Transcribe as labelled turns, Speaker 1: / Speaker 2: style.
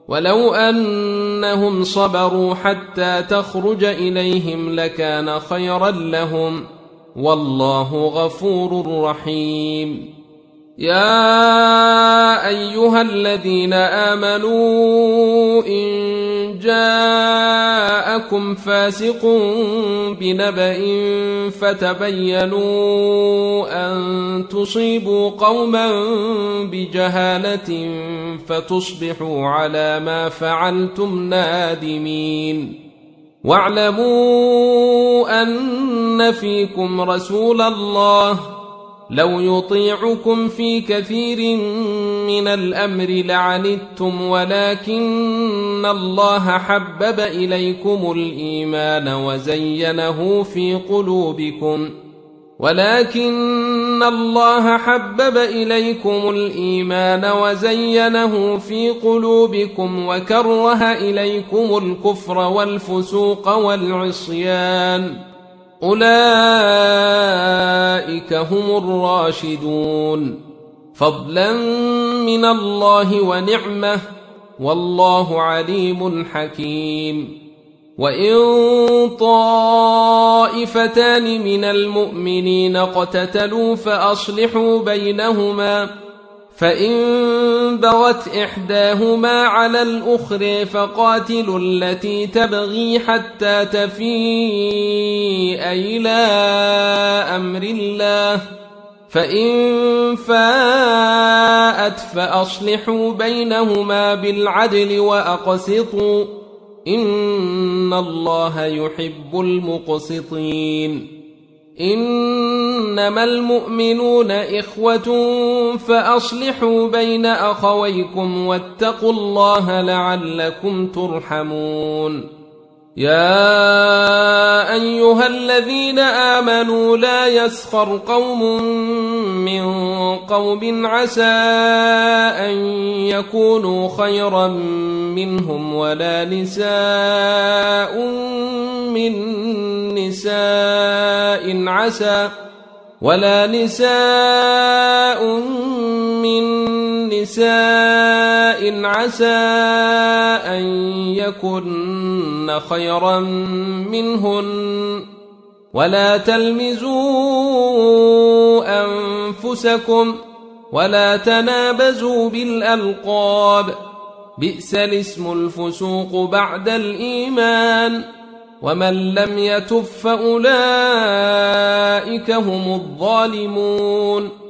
Speaker 1: ولو أنهم صبروا حتى تخرج إليهم لكان خيرا لهم، والله غفور رحيم. يا أيها الذين آمنوا إن جاءكم فاسق بنبأ فتبينوا أن تصيبوا قوما بجهالة فتصبحوا على ما فعلتم نادمين. واعلموا أن فيكم رسول الله لو يطيعكم في كثير من الأمر لعنتم، ولكن الله حبب إليكم الإيمان وزينه في قلوبكم وكره إليكم الكفر والفسوق والعصيان، أولئك هم الراشدون، فضلا من الله ونعمة، والله عليم حكيم. وإن طائفتان من المؤمنين اقتتلوا فأصلحوا بينهما، فإن بغت إحداهما على الأخرى فقاتلوا التي تبغي حتى تفيء إلى أمر الله، فإن فاءت فأصلحوا بينهما بالعدل وأقسطوا، إن الله يحب المقسطين. إنما المؤمنون إخوة فأصلحوا بين أخويكم واتقوا الله لعلكم ترحمون. يا أيها الذين آمنوا لا يسخر قوم من قوم عسى أن يكونوا خيرا منهم ولا نساء من نساء عسى أن يكن خيرا منهن، ولا تلمزوا أنفسكم ولا تنابزوا بالألقاب، بئس الاسم الفسوق بعد الإيمان، ومن لم يتب فأولئك هم الظالمون.